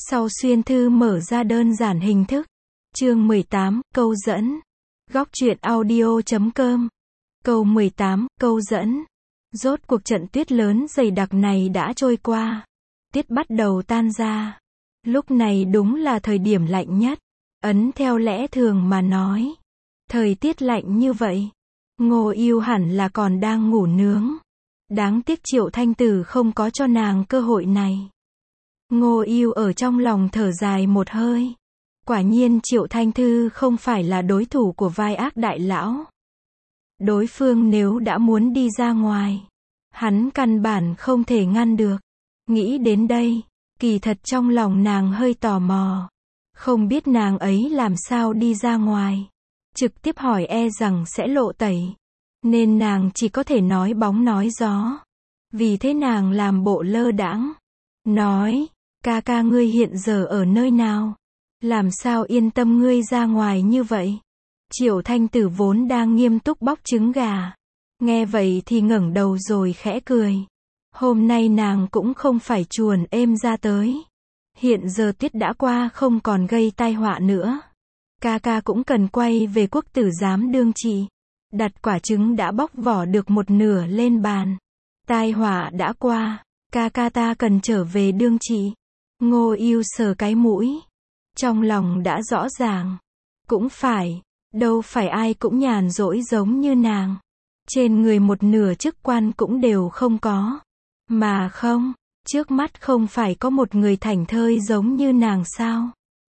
Sau xuyên thư mở ra đơn giản hình thức. Chương 18, câu dẫn. Góc truyện audio.com. Câu 18, câu dẫn. Rốt cuộc trận tuyết lớn dày đặc này đã trôi qua. Tuyết bắt đầu tan ra. Lúc này đúng là thời điểm lạnh nhất. Ấn theo lẽ thường mà nói. Thời tiết lạnh như vậy. Ngô Yêu hẳn là còn đang ngủ nướng. Đáng tiếc Triệu Thanh Tử không có cho nàng cơ hội này. Ngô Yêu ở trong lòng thở dài một hơi. Quả nhiên Triệu Thanh Thư không phải là đối thủ của vai ác đại lão. Đối phương nếu đã muốn đi ra ngoài, hắn căn bản không thể ngăn được. Nghĩ đến đây, kỳ thật trong lòng nàng hơi tò mò. Không biết nàng ấy làm sao đi ra ngoài. Trực tiếp hỏi e rằng sẽ lộ tẩy. Nên nàng chỉ có thể nói bóng nói gió. Vì thế nàng làm bộ lơ đãng. Nói, ca ngươi hiện giờ ở nơi nào? Làm sao yên tâm ngươi ra ngoài như vậy? Triệu Thanh Tử vốn đang nghiêm túc bóc trứng gà. Nghe vậy thì ngẩng đầu rồi khẽ cười. Hôm nay nàng cũng không phải chuồn êm ra tới. Hiện giờ tuyết đã qua không còn gây tai họa nữa. Ca cũng cần quay về quốc tử giám đương trị. Đặt quả trứng đã bóc vỏ được một nửa lên bàn. Tai họa đã qua, ca ta cần trở về đương trị. Ngô Yêu sờ cái mũi. Trong lòng đã rõ ràng. Cũng phải, đâu phải ai cũng nhàn rỗi giống như nàng. Trên người một nửa chức quan cũng đều không có. Mà không, trước mắt không phải có một người thảnh thơi giống như nàng sao?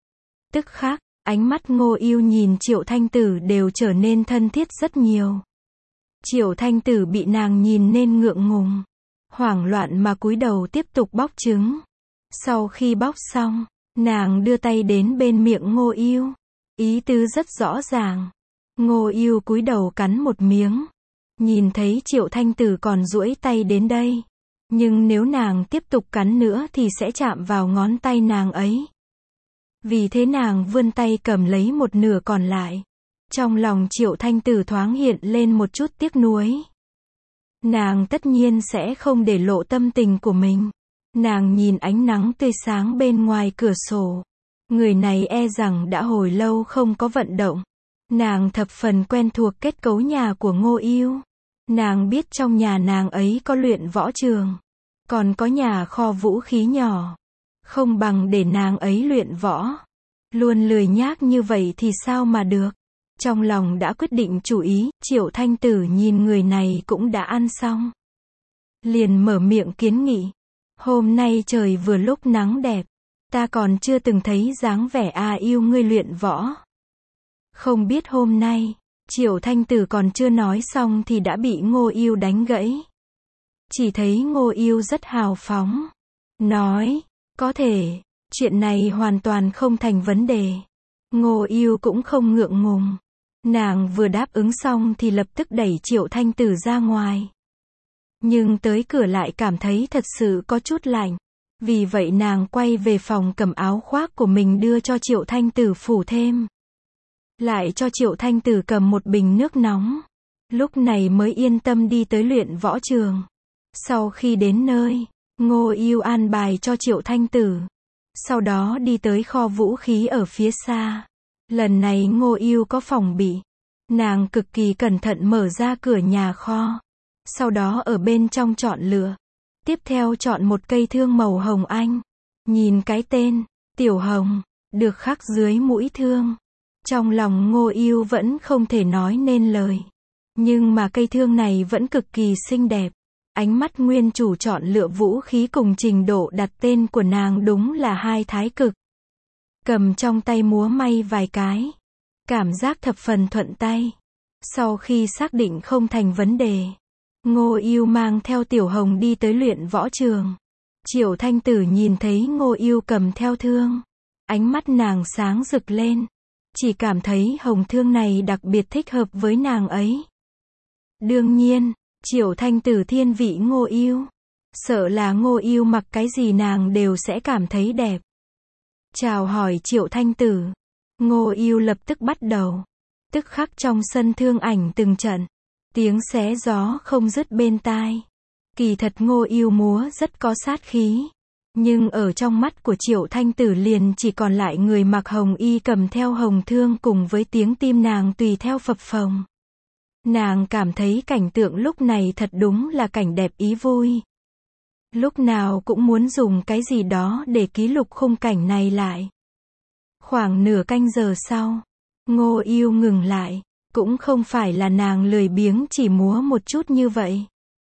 Tức khắc, ánh mắt Ngô Yêu nhìn Triệu Thanh Tử đều trở nên thân thiết rất nhiều. Triệu Thanh Tử bị nàng nhìn nên ngượng ngùng. Hoảng loạn mà cúi đầu tiếp tục bóc trứng. Sau khi bóc xong, nàng đưa tay đến bên miệng Ngô Yêu. Ý tứ rất rõ ràng. Ngô Yêu cúi đầu cắn một miếng. Nhìn thấy Triệu Thanh Tử còn duỗi tay đến đây. Nhưng nếu nàng tiếp tục cắn nữa thì sẽ chạm vào ngón tay nàng ấy. Vì thế nàng vươn tay cầm lấy một nửa còn lại. Trong lòng Triệu Thanh Tử thoáng hiện lên một chút tiếc nuối. Nàng tất nhiên sẽ không để lộ tâm tình của mình. Nàng nhìn ánh nắng tươi sáng bên ngoài cửa sổ. Người này e rằng đã hồi lâu không có vận động. Nàng thập phần quen thuộc kết cấu nhà của Ngô Yêu. Nàng biết trong nhà nàng ấy có luyện võ trường. Còn có nhà kho vũ khí nhỏ. Không bằng để nàng ấy luyện võ. Luôn lười nhác như vậy thì sao mà được. Trong lòng đã quyết định chủ ý, Triệu Thanh Tử nhìn người này cũng đã ăn xong. Liền mở miệng kiến nghị. Hôm nay trời vừa lúc nắng đẹp. Ta còn chưa từng thấy dáng vẻ yêu ngươi luyện võ. Không biết hôm nay, Triệu Thanh Tử còn chưa nói xong thì đã bị Ngô Yêu đánh gãy. Chỉ thấy Ngô Yêu rất hào phóng. Nói, có thể, chuyện này hoàn toàn không thành vấn đề. Ngô Yêu cũng không ngượng ngùng. Nàng vừa đáp ứng xong thì lập tức đẩy Triệu Thanh Tử ra ngoài. Nhưng tới cửa lại cảm thấy thật sự có chút lạnh. Vì vậy nàng quay về phòng cầm áo khoác của mình đưa cho Triệu Thanh Tử phủ thêm. Lại cho Triệu Thanh Tử cầm một bình nước nóng. Lúc này mới yên tâm đi tới luyện võ trường. Sau khi đến nơi, Ngô Yêu an bài cho Triệu Thanh Tử. Sau đó đi tới kho vũ khí ở phía xa. Lần này Ngô Yêu có phòng bị. Nàng cực kỳ cẩn thận mở ra cửa nhà kho. Sau đó ở bên trong chọn lựa. Tiếp theo chọn một cây thương màu hồng anh. Nhìn cái tên, Tiểu Hồng, được khắc dưới mũi thương. Trong lòng Ngô Yêu vẫn không thể nói nên lời. Nhưng mà cây thương này vẫn cực kỳ xinh đẹp. Ánh mắt nguyên chủ chọn lựa vũ khí cùng trình độ đặt tên của nàng đúng là hai thái cực. Cầm trong tay múa may vài cái. Cảm giác thập phần thuận tay. Sau khi xác định không thành vấn đề, Ngô Yêu mang theo Tiểu Hồng đi tới luyện võ trường. Triệu Thanh Tử nhìn thấy Ngô Yêu cầm theo thương. Ánh mắt nàng sáng rực lên. Chỉ cảm thấy hồng thương này đặc biệt thích hợp với nàng ấy. Đương nhiên, Triệu Thanh Tử thiên vị Ngô Yêu. Sợ là Ngô Yêu mặc cái gì nàng đều sẽ cảm thấy đẹp. Chào hỏi Triệu Thanh Tử. Ngô Yêu lập tức bắt đầu. Tức khắc trong sân thương ảnh từng trận. Tiếng xé gió không dứt bên tai. Kỳ thật Ngô Yêu múa rất có sát khí. Nhưng ở trong mắt của Triệu Thanh Tử liền chỉ còn lại người mặc hồng y cầm theo hồng thương cùng với tiếng tim nàng tùy theo phập phồng. Nàng cảm thấy cảnh tượng lúc này thật đúng là cảnh đẹp ý vui. Lúc nào cũng muốn dùng cái gì đó để ký lục khung cảnh này lại. Khoảng nửa canh giờ sau, Ngô Yêu ngừng lại, cũng không phải là nàng lười biếng chỉ múa một chút như vậy.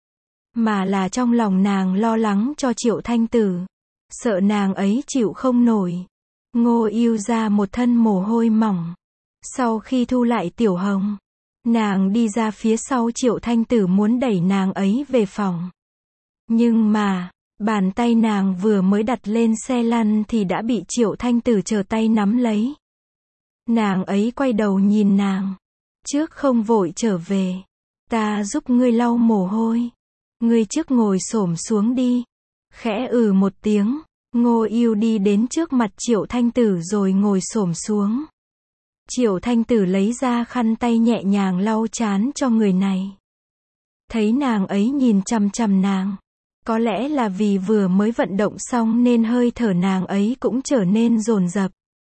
Mà là trong lòng nàng lo lắng cho Triệu Thanh Tử. Sợ nàng ấy chịu không nổi. Ngô Yêu ra một thân mồ hôi mỏng. Sau khi thu lại Tiểu Hồng, nàng đi ra phía sau Triệu Thanh Tử muốn đẩy nàng ấy về phòng. Nhưng mà, bàn tay nàng vừa mới đặt lên xe lăn thì đã bị Triệu Thanh Tử trở tay nắm lấy. Nàng ấy quay đầu nhìn nàng. Trước không vội trở về. Ta giúp ngươi lau mồ hôi. Ngươi trước ngồi xổm xuống đi. Khẽ một tiếng, Ngô Yêu đi đến trước mặt Triệu Thanh Tử rồi ngồi xổm xuống. Triệu Thanh Tử lấy ra khăn tay nhẹ nhàng lau trán cho người này. Thấy nàng ấy nhìn chằm chằm nàng. Có lẽ là vì vừa mới vận động xong nên hơi thở nàng ấy cũng trở nên dồn dập.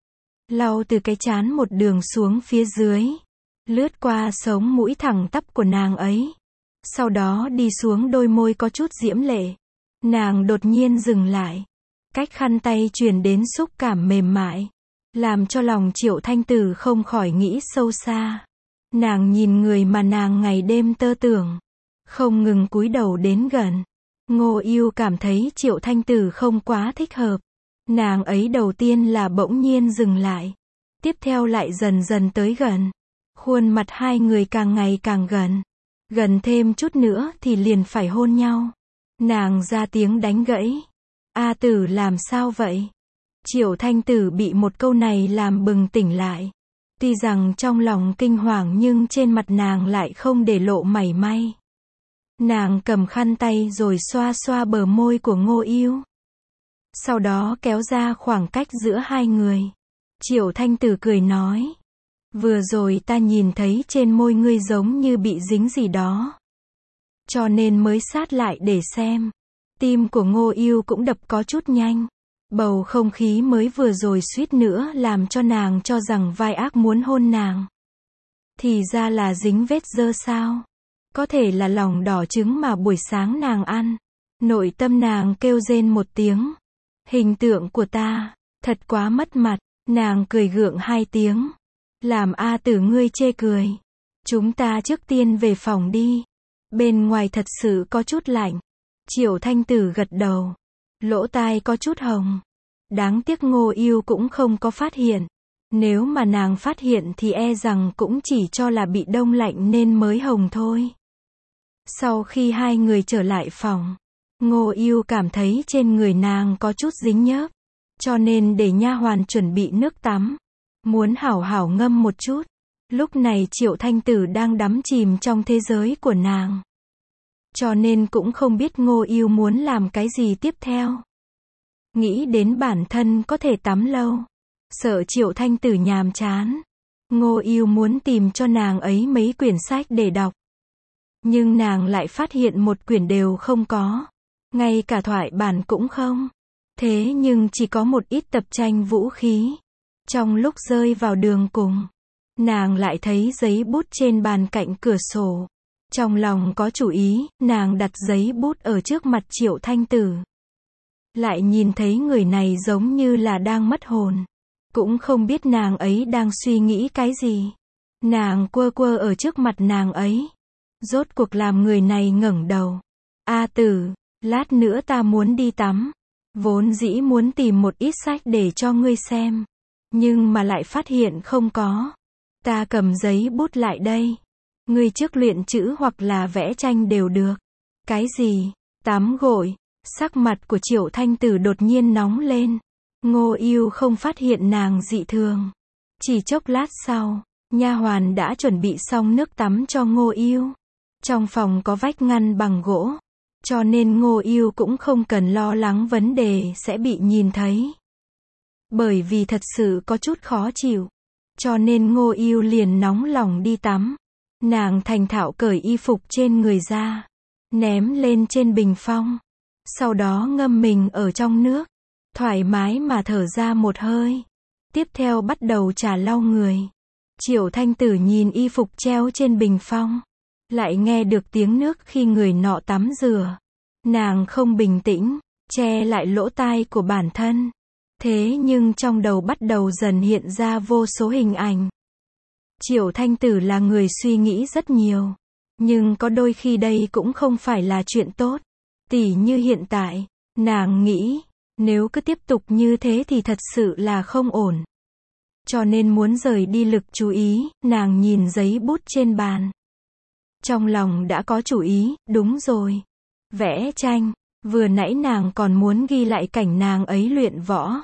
Lau từ cái trán một đường xuống phía dưới. Lướt qua sống mũi thẳng tắp của nàng ấy. Sau đó đi xuống đôi môi có chút diễm lệ. Nàng đột nhiên dừng lại. Cách khăn tay truyền đến xúc cảm mềm mại. Làm cho lòng Triệu Thanh Tử không khỏi nghĩ sâu xa. Nàng nhìn người mà nàng ngày đêm tơ tưởng. Không ngừng cúi đầu đến gần. Ngô Yêu cảm thấy Triệu Thanh Tử không quá thích hợp. Nàng ấy đầu tiên là bỗng nhiên dừng lại. Tiếp theo lại dần dần tới gần. Khuôn mặt hai người càng ngày càng gần. Gần thêm chút nữa thì liền phải hôn nhau. Nàng ra tiếng đánh gãy. A Tử làm sao vậy? Triệu Thanh Tử bị một câu này làm bừng tỉnh lại. Tuy rằng trong lòng kinh hoàng nhưng trên mặt nàng lại không để lộ mảy may. Nàng cầm khăn tay rồi xoa xoa bờ môi của Ngô Yêu. Sau đó kéo ra khoảng cách giữa hai người. Triệu Thanh Tử cười nói. Vừa rồi ta nhìn thấy trên môi ngươi giống như bị dính gì đó. Cho nên mới sát lại để xem. Tim của Ngô Yêu cũng đập có chút nhanh. Bầu không khí mới vừa rồi suýt nữa làm cho nàng cho rằng vai ác muốn hôn nàng. Thì ra là dính vết dơ sao. Có thể là lòng đỏ trứng mà buổi sáng nàng ăn. Nội tâm nàng kêu rên một tiếng. Hình tượng của ta, thật quá mất mặt. Nàng cười gượng hai tiếng. Làm A Tử ngươi chê cười. Chúng ta trước tiên về phòng đi. Bên ngoài thật sự có chút lạnh. Triệu Thanh Tử gật đầu. Lỗ tai có chút hồng. Đáng tiếc Ngô Yêu cũng không có phát hiện. Nếu mà nàng phát hiện thì e rằng cũng chỉ cho là bị đông lạnh nên mới hồng thôi. Sau khi hai người trở lại phòng, Ngô Yêu cảm thấy trên người nàng có chút dính nhớp. Cho nên để nha hoàn chuẩn bị nước tắm. Muốn hảo hảo ngâm một chút. Lúc này Triệu Thanh Tử đang đắm chìm trong thế giới của nàng. Cho nên cũng không biết Ngô Yêu muốn làm cái gì tiếp theo. Nghĩ đến bản thân có thể tắm lâu. Sợ Triệu Thanh Tử nhàm chán. Ngô Yêu muốn tìm cho nàng ấy mấy quyển sách để đọc. Nhưng nàng lại phát hiện một quyển đều không có. Ngay cả thoại bản cũng không. Thế nhưng chỉ có một ít tập tranh vũ khí. Trong lúc rơi vào đường cùng, nàng lại thấy giấy bút trên bàn cạnh cửa sổ. Trong lòng có chủ ý, nàng đặt giấy bút ở trước mặt Triệu Thanh Tử. Lại nhìn thấy người này giống như là đang mất hồn. Cũng không biết nàng ấy đang suy nghĩ cái gì. Nàng quơ quơ ở trước mặt nàng ấy. Rốt cuộc làm người này ngẩng đầu. A Tử, lát nữa ta muốn đi tắm. Vốn dĩ muốn tìm một ít sách để cho ngươi xem. Nhưng mà lại phát hiện không có. Ta cầm giấy bút lại đây. Ngươi trước luyện chữ hoặc là vẽ tranh đều được. Cái gì? Tắm gội. Sắc mặt của Triệu Thanh Tử đột nhiên nóng lên. Ngô Yêu không phát hiện nàng dị thường. Chỉ chốc lát sau, nha hoàn đã chuẩn bị xong nước tắm cho Ngô Yêu. Trong phòng có vách ngăn bằng gỗ. Cho nên Ngô Yêu cũng không cần lo lắng vấn đề sẽ bị nhìn thấy. Bởi vì thật sự có chút khó chịu. Cho nên Ngô Yêu liền nóng lòng đi tắm. Nàng thành thạo cởi y phục trên người ra. Ném lên trên bình phong. Sau đó ngâm mình ở trong nước. thoải mái mà thở ra một hơi. Tiếp theo bắt đầu chà lau người. Triệu Thanh Tử nhìn y phục treo trên bình phong, lại nghe được tiếng nước khi người nọ tắm rửa. Nàng không bình tĩnh, che lại lỗ tai của bản thân. Thế nhưng trong đầu bắt đầu dần hiện ra vô số hình ảnh. Triệu Thanh Tử là người suy nghĩ rất nhiều. Nhưng có đôi khi đây cũng không phải là chuyện tốt. Tỉ như hiện tại, nàng nghĩ, nếu cứ tiếp tục như thế thì thật sự là không ổn. Cho nên muốn rời đi lực chú ý, nàng nhìn giấy bút trên bàn. Trong lòng đã có chủ ý, đúng rồi. Vẽ tranh, vừa nãy nàng còn muốn ghi lại cảnh nàng ấy luyện võ.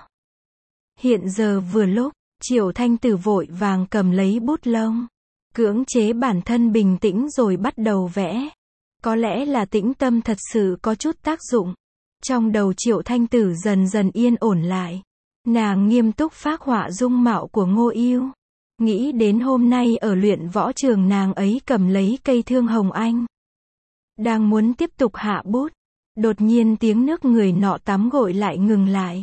Hiện giờ vừa lúc, Triệu Thanh Tử vội vàng cầm lấy bút lông. Cưỡng chế bản thân bình tĩnh rồi bắt đầu vẽ. Có lẽ là tĩnh tâm thật sự có chút tác dụng. Trong đầu Triệu Thanh Tử dần dần yên ổn lại. Nàng nghiêm túc phác họa dung mạo của Ngô Yêu. Nghĩ đến hôm nay ở luyện võ trường nàng ấy cầm lấy cây thương hồng anh. Đang muốn tiếp tục hạ bút. Đột nhiên tiếng nước người nọ tắm gội lại ngừng lại.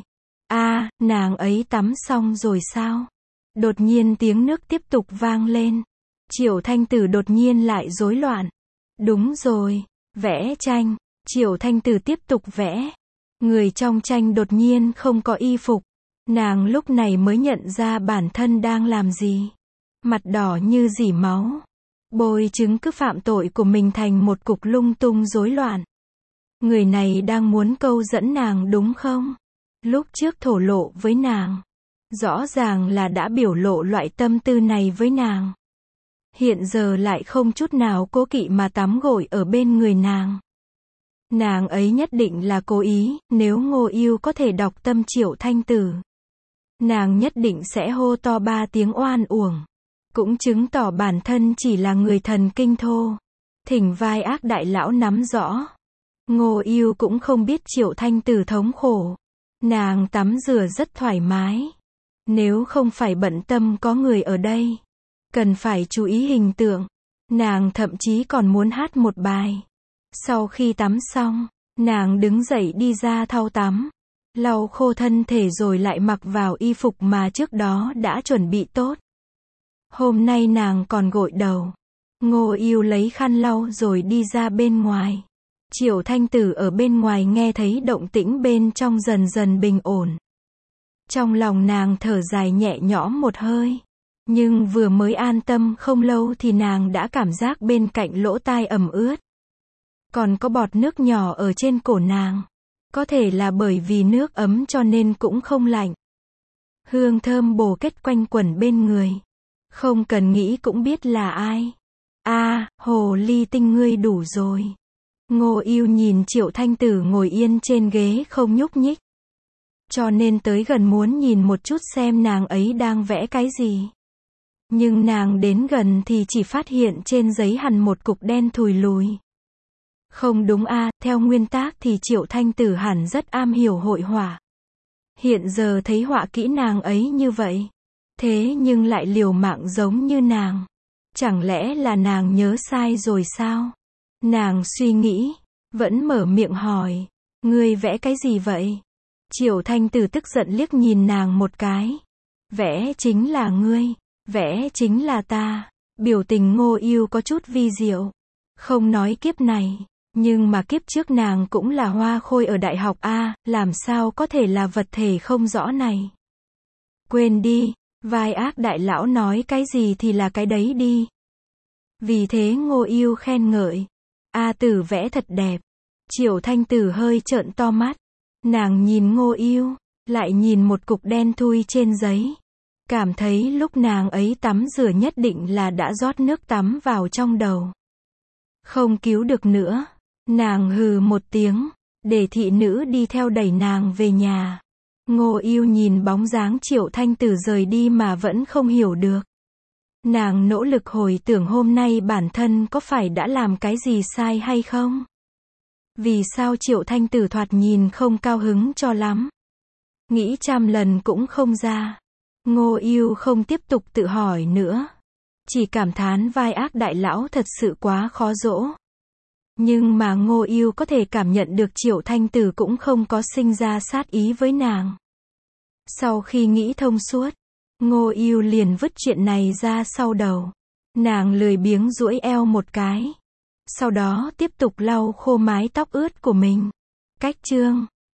Nàng ấy tắm xong rồi sao? Đột nhiên tiếng nước tiếp tục vang lên. Triệu Thanh Tử đột nhiên lại rối loạn. Đúng rồi, vẽ tranh. Triệu Thanh Tử tiếp tục vẽ. Người trong tranh đột nhiên không có y phục. Nàng lúc này mới nhận ra bản thân đang làm gì. Mặt đỏ như dỉ máu. Bôi chứng cứ phạm tội của mình thành một cục lung tung rối loạn. Người này đang muốn câu dẫn nàng đúng không? Lúc trước thổ lộ với nàng. Rõ ràng là đã biểu lộ loại tâm tư này với nàng. Hiện giờ lại không chút nào cố kỵ mà tắm gội ở bên người nàng. Nàng ấy nhất định là cố ý, nếu Ngô Yêu có thể đọc tâm Triệu Thanh Tử. Nàng nhất định sẽ hô to 3 tiếng oan uổng. Cũng chứng tỏ bản thân chỉ là người thần kinh thô. Thỉnh vai ác đại lão nắm rõ. Ngô Yêu cũng không biết Triệu Thanh Tử thống khổ. Nàng tắm rửa rất thoải mái. Nếu không phải bận tâm có người ở đây. Cần phải chú ý hình tượng. Nàng thậm chí còn muốn hát một bài. Sau khi tắm xong, nàng đứng dậy đi ra thau tắm. Lau khô thân thể rồi lại mặc vào y phục mà trước đó đã chuẩn bị tốt. Hôm nay nàng còn gội đầu. Ngô Yêu lấy khăn lau rồi đi ra bên ngoài. Triệu Thanh Tử ở bên ngoài nghe thấy động tĩnh bên trong dần dần bình ổn. Trong lòng nàng thở dài nhẹ nhõm một hơi. Nhưng vừa mới an tâm không lâu thì nàng đã cảm giác bên cạnh lỗ tai ẩm ướt. Còn có bọt nước nhỏ ở trên cổ nàng. Có thể là bởi vì nước ấm cho nên cũng không lạnh. Hương thơm bồ kết quanh quẩn bên người. Không cần nghĩ cũng biết là ai. Hồ ly tinh ngươi đủ rồi. Ngô Yêu nhìn Triệu Thanh Tử ngồi yên trên ghế không nhúc nhích. Cho nên tới gần muốn nhìn một chút xem nàng ấy đang vẽ cái gì. Nhưng nàng đến gần thì chỉ phát hiện trên giấy hằn một cục đen thùi lùi. Không đúng theo nguyên tác thì Triệu Thanh Tử hẳn rất am hiểu hội họa. Hiện giờ thấy họa kỹ nàng ấy như vậy. Thế nhưng lại liều mạng giống như nàng. Chẳng lẽ là nàng nhớ sai rồi sao? Nàng suy nghĩ, vẫn mở miệng hỏi. Ngươi vẽ cái gì vậy? Triệu Thanh Tử tức giận liếc nhìn nàng một cái. Vẽ chính là ngươi. Vẽ chính là ta. Biểu tình Ngô Yêu có chút vi diệu. Không nói kiếp này. Nhưng mà kiếp trước nàng cũng là hoa khôi ở đại học làm sao có thể là vật thể không rõ này. Quên đi, vai ác đại lão nói cái gì thì là cái đấy đi. Vì thế Ngô Yêu khen ngợi. Tử vẽ thật đẹp. Triệu Thanh Tử hơi trợn to mắt. Nàng nhìn Ngô Yêu, lại nhìn một cục đen thui trên giấy. Cảm thấy lúc nàng ấy tắm rửa nhất định là đã rót nước tắm vào trong đầu. Không cứu được nữa. Nàng hừ một tiếng, để thị nữ đi theo đẩy nàng về nhà. Ngô Yêu nhìn bóng dáng Triệu Thanh Tử rời đi mà vẫn không hiểu được. Nàng nỗ lực hồi tưởng hôm nay bản thân có phải đã làm cái gì sai hay không? Vì sao Triệu Thanh Tử thoạt nhìn không cao hứng cho lắm? Nghĩ trăm lần cũng không ra. Ngô Yêu không tiếp tục tự hỏi nữa. Chỉ cảm thán vai ác đại lão thật sự quá khó dỗ. Nhưng mà Ngô Ưu có thể cảm nhận được Triệu Thanh Tử cũng không có sinh ra sát ý với nàng. Sau khi nghĩ thông suốt, Ngô Ưu liền vứt chuyện này ra sau đầu. Nàng lười biếng duỗi eo một cái. Sau đó tiếp tục lau khô mái tóc ướt của mình. Cách chương